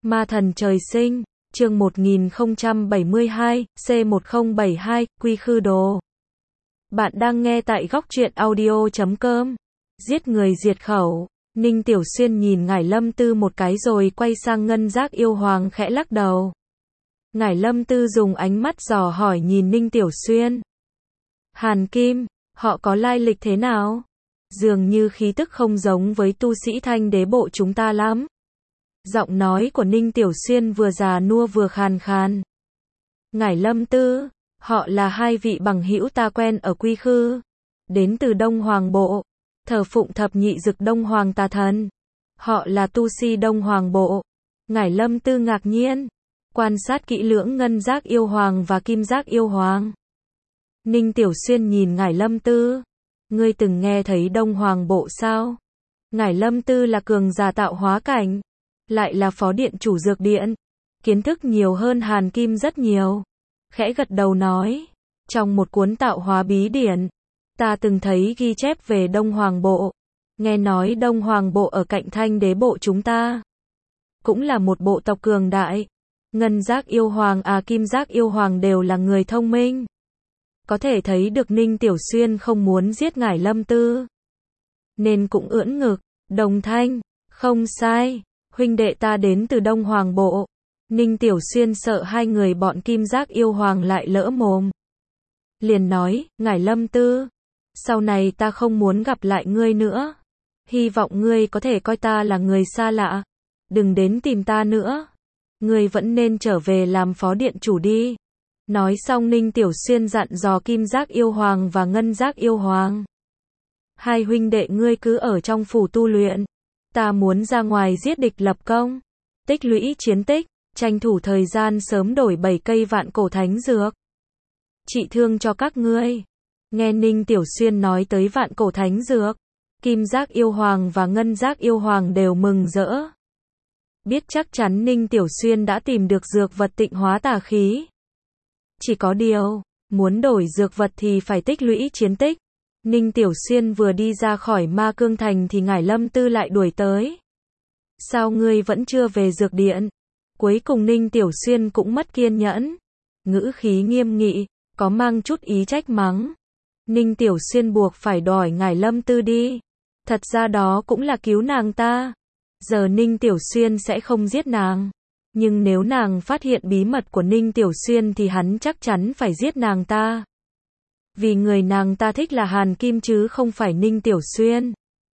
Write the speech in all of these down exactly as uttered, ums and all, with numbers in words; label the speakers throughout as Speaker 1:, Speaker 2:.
Speaker 1: Ma thần trời sinh, chương một nghìn không trăm bảy mươi hai, C một không bảy hai, Quy Khư Đồ. Bạn đang nghe tại góc truyện audio chấm com. Giết người diệt khẩu. Ninh Tiểu Xuyên nhìn Ngải Lâm Tư một cái rồi quay sang Ngân Giác Yêu Hoàng khẽ lắc đầu. Ngải Lâm Tư dùng ánh mắt dò hỏi nhìn Ninh Tiểu Xuyên. Hàn Kim, họ có lai lịch thế nào? Dường như khí tức không giống với tu sĩ Thanh Đế bộ chúng ta lắm. Giọng nói của Ninh Tiểu Xuyên vừa già nua vừa khàn khàn. Ngải Lâm Tư, họ là hai vị bằng hữu ta quen ở Quy Khư, đến từ Đông Hoàng Bộ, thờ phụng thập nhị dực Đông Hoàng tà thần. Họ là tu si Đông Hoàng Bộ. Ngải Lâm Tư ngạc nhiên, quan sát kỹ lưỡng Ngân Giác Yêu Hoàng và Kim Giác Yêu Hoàng. Ninh Tiểu Xuyên nhìn Ngải Lâm Tư. Ngươi từng nghe thấy Đông Hoàng Bộ sao? Ngải Lâm Tư là cường giả tạo hóa cảnh, lại là phó điện chủ dược điện, kiến thức nhiều hơn Hàn Kim rất nhiều. Khẽ gật đầu nói, trong một cuốn tạo hóa bí điển, ta từng thấy ghi chép về Đông Hoàng Bộ. Nghe nói Đông Hoàng Bộ ở cạnh Thanh Đế bộ chúng ta, cũng là một bộ tộc cường đại. Ngân Giác Yêu Hoàng à Kim Giác Yêu Hoàng đều là người thông minh. Có thể thấy được Ninh Tiểu Xuyên không muốn giết Ngải Lâm Tư, nên cũng ưỡn ngực, đồng thanh, không sai, huynh đệ ta đến từ Đông Hoàng Bộ. Ninh Tiểu Xuyên sợ hai người bọn Kim Giác Yêu Hoàng lại lỡ mồm, liền nói, Ngải Lâm Tư, sau này ta không muốn gặp lại ngươi nữa. Hy vọng ngươi có thể coi ta là người xa lạ, đừng đến tìm ta nữa. Ngươi vẫn nên trở về làm phó điện chủ đi. Nói xong Ninh Tiểu Xuyên dặn dò Kim Giác Yêu Hoàng và Ngân Giác Yêu Hoàng. Hai huynh đệ ngươi cứ ở trong phủ tu luyện. Ta muốn ra ngoài giết địch lập công, tích lũy chiến tích, tranh thủ thời gian sớm đổi bảy cây vạn cổ thánh dược, trị thương cho các ngươi. Nghe Ninh Tiểu Xuyên nói tới vạn cổ thánh dược, Kim Giác Yêu Hoàng và Ngân Giác Yêu Hoàng đều mừng rỡ. Biết chắc chắn Ninh Tiểu Xuyên đã tìm được dược vật tịnh hóa tà khí. Chỉ có điều, muốn đổi dược vật thì phải tích lũy chiến tích. Ninh Tiểu Xuyên vừa đi ra khỏi Ma Cương Thành thì Ngải Lâm Tư lại đuổi tới. Sao ngươi vẫn chưa về dược điện? Cuối cùng Ninh Tiểu Xuyên cũng mất kiên nhẫn. Ngữ khí nghiêm nghị, có mang chút ý trách mắng. Ninh Tiểu Xuyên buộc phải đòi Ngải Lâm Tư đi. Thật ra đó cũng là cứu nàng ta. Giờ Ninh Tiểu Xuyên sẽ không giết nàng. Nhưng nếu nàng phát hiện bí mật của Ninh Tiểu Xuyên thì hắn chắc chắn phải giết nàng ta. Vì người nàng ta thích là Hàn Kim chứ không phải Ninh Tiểu Xuyên.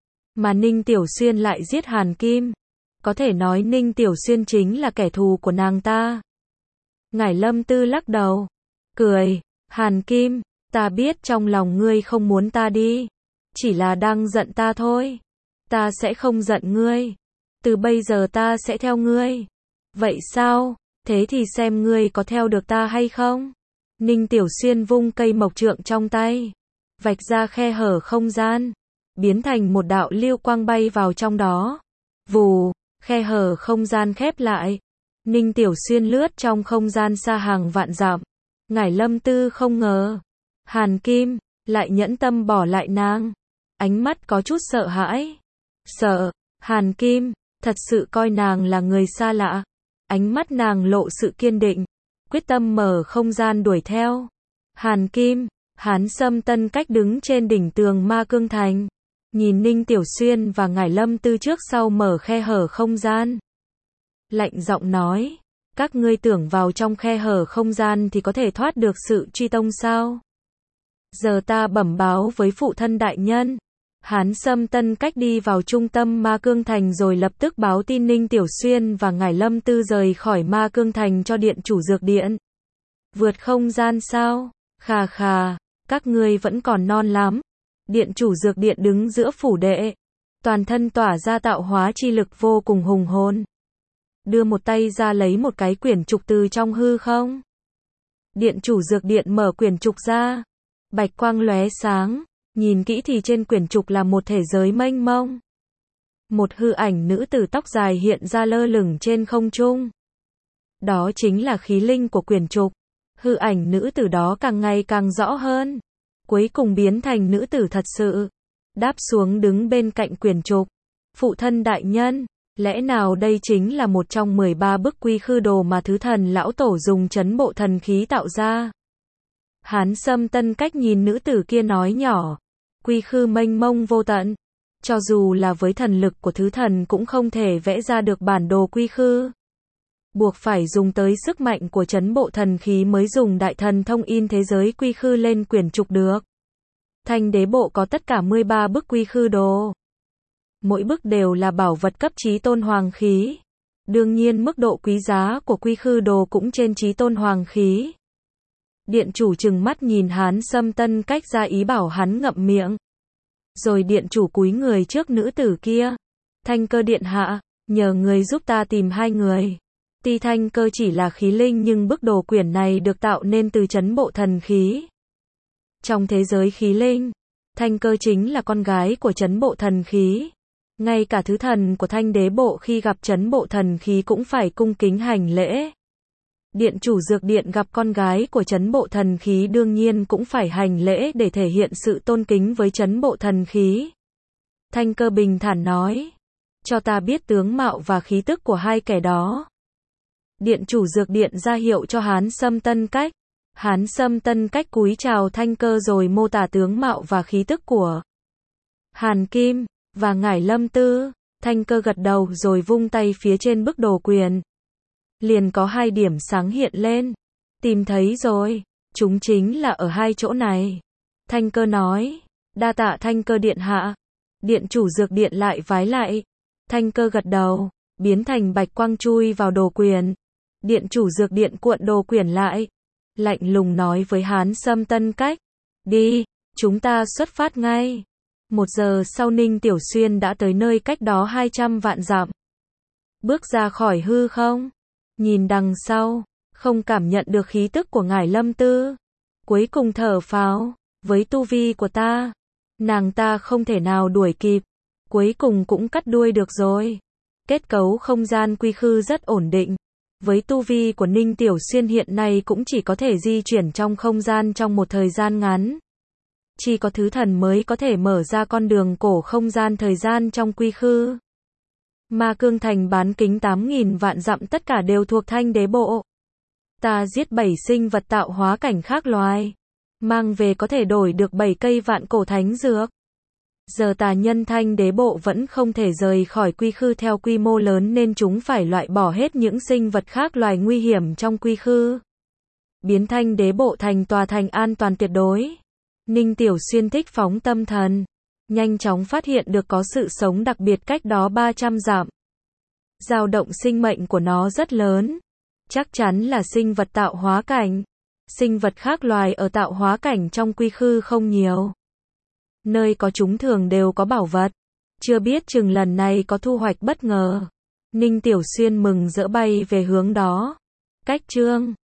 Speaker 1: Mà Ninh Tiểu Xuyên lại giết Hàn Kim. Có thể nói Ninh Tiểu Xuyên chính là kẻ thù của nàng ta. Ngải Lâm Tư lắc đầu, cười, Hàn Kim, ta biết trong lòng ngươi không muốn ta đi. Chỉ là đang giận ta thôi. Ta sẽ không giận ngươi. Từ bây giờ ta sẽ theo ngươi. Vậy sao? Thế thì xem ngươi có theo được ta hay không? Ninh Tiểu Xuyên vung cây mộc trượng trong tay, vạch ra khe hở không gian, biến thành một đạo lưu quang bay vào trong đó. Vù, khe hở không gian khép lại. Ninh Tiểu Xuyên lướt trong không gian xa hàng vạn dặm. Ngải Lâm Tư không ngờ Hàn Kim lại nhẫn tâm bỏ lại nàng. Ánh mắt có chút sợ hãi. Sợ, Hàn Kim thật sự coi nàng là người xa lạ. Ánh mắt nàng lộ sự kiên định, quyết tâm mở không gian đuổi theo. Hàn Kim, Hán Sâm Tân Cách đứng trên đỉnh tường Ma Cương Thành, nhìn Ninh Tiểu Xuyên và Ngải Lâm Tư trước sau mở khe hở không gian. Lạnh giọng nói, các ngươi tưởng vào trong khe hở không gian thì có thể thoát được sự truy tông sao? Giờ ta bẩm báo với phụ thân đại nhân. Hán Sâm Tân Cách đi vào trung tâm Ma Cương Thành rồi lập tức báo tin Ninh Tiểu Xuyên và Ngải Lâm Tư rời khỏi Ma Cương Thành cho điện chủ dược điện. Vượt không gian sao? Khà khà, các ngươi vẫn còn non lắm. Điện chủ dược điện đứng giữa phủ đệ, toàn thân tỏa ra tạo hóa chi lực vô cùng hùng hồn. Đưa một tay ra lấy một cái quyển trục từ trong hư không. Điện chủ dược điện mở quyển trục ra, bạch quang lóe sáng. Nhìn kỹ thì trên quyển trục là một thể giới mênh mông. Một hư ảnh nữ tử tóc dài hiện ra lơ lửng trên không trung. Đó chính là khí linh của quyển trục. Hư ảnh nữ tử đó càng ngày càng rõ hơn. Cuối cùng biến thành nữ tử thật sự. Đáp xuống đứng bên cạnh quyển trục. Phụ thân đại nhân, Lẽ nào đây chính là một trong mười ba bức quy khư đồ mà thứ thần lão tổ dùng trấn bộ thần khí tạo ra? Hán Sâm Tân Cách nhìn nữ tử kia nói nhỏ. Quy khư mênh mông vô tận. Cho dù là với thần lực của thứ thần cũng không thể vẽ ra được bản đồ quy khư. Buộc phải dùng tới sức mạnh của trấn bộ thần khí mới dùng đại thần thông in thế giới quy khư lên quyển trục được. Thanh đế bộ có tất cả mười ba bức quy khư đồ. Mỗi bức đều là bảo vật cấp chí tôn hoàng khí. Đương nhiên mức độ quý giá của quy khư đồ cũng trên chí tôn hoàng khí. Điện chủ trừng mắt nhìn Hán Sâm Tân Cách ra ý bảo hắn ngậm miệng. Rồi điện chủ cúi người trước nữ tử kia. Thanh Cơ điện hạ, nhờ người giúp ta tìm hai người. Tuy Thanh Cơ chỉ là khí linh nhưng bức đồ quyển này được tạo nên từ trấn bộ thần khí. Trong thế giới khí linh, Thanh Cơ chính là con gái của trấn bộ thần khí. Ngay cả thứ thần của Thanh đế bộ khi gặp trấn bộ thần khí cũng phải cung kính hành lễ. Điện chủ dược điện gặp con gái của trấn bộ thần khí đương nhiên cũng phải hành lễ để thể hiện sự tôn kính với trấn bộ thần khí. Thanh Cơ bình thản nói. Cho ta biết tướng mạo và khí tức của hai kẻ đó. Điện chủ dược điện ra hiệu cho Hán Sâm Tân Cách. Hán Sâm Tân Cách cúi chào Thanh Cơ rồi mô tả tướng mạo và khí tức của Hàn Kim và Ngải Lâm Tư. Thanh Cơ gật đầu rồi vung tay phía trên bức đồ quyền. Liền có hai điểm sáng hiện lên. Tìm thấy rồi, chúng chính là ở hai chỗ này. Thanh Cơ nói. Đa tạ Thanh Cơ điện hạ. Điện chủ dược điện lại vái lại. Thanh Cơ gật đầu, biến thành bạch quang chui vào đồ quyền. Điện chủ dược điện cuộn đồ quyển lại. Lạnh lùng nói với Hán Sâm Tân Cách. Đi, chúng ta xuất phát ngay. Một giờ sau Ninh Tiểu Xuyên đã tới nơi cách đó hai trăm vạn dặm. Bước ra khỏi hư không. Nhìn đằng sau, không cảm nhận được khí tức của Ngải Lâm Tư. Cuối cùng thở phào, với tu vi của ta, nàng ta không thể nào đuổi kịp. Cuối cùng cũng cắt đuôi được rồi. Kết cấu không gian quy khư rất ổn định. Với tu vi của Ninh Tiểu Xuyên hiện nay cũng chỉ có thể di chuyển trong không gian trong một thời gian ngắn. Chỉ có thứ thần mới có thể mở ra con đường cổ không gian thời gian trong quy khư. Ma Cương Thành bán kính tám nghìn vạn dặm tất cả đều thuộc Thanh đế bộ. Ta giết bảy sinh vật tạo hóa cảnh khác loài. Mang về có thể đổi được bảy cây vạn cổ thánh dược. Giờ tà nhân Thanh đế bộ vẫn không thể rời khỏi quy khư theo quy mô lớn nên chúng phải loại bỏ hết những sinh vật khác loài nguy hiểm trong quy khư. Biến Thanh đế bộ thành tòa thành an toàn tuyệt đối. Ninh Tiểu Xuyên thích phóng tâm thần. Nhanh chóng phát hiện được có sự sống đặc biệt cách đó ba trăm dặm. Dao động sinh mệnh của nó rất lớn. Chắc chắn là sinh vật tạo hóa cảnh. Sinh vật khác loài ở tạo hóa cảnh trong quy khư không nhiều. Nơi có chúng thường đều có bảo vật. Chưa biết chừng lần này có thu hoạch bất ngờ. Ninh Tiểu Xuyên mừng rỡ bay về hướng đó. Cách chương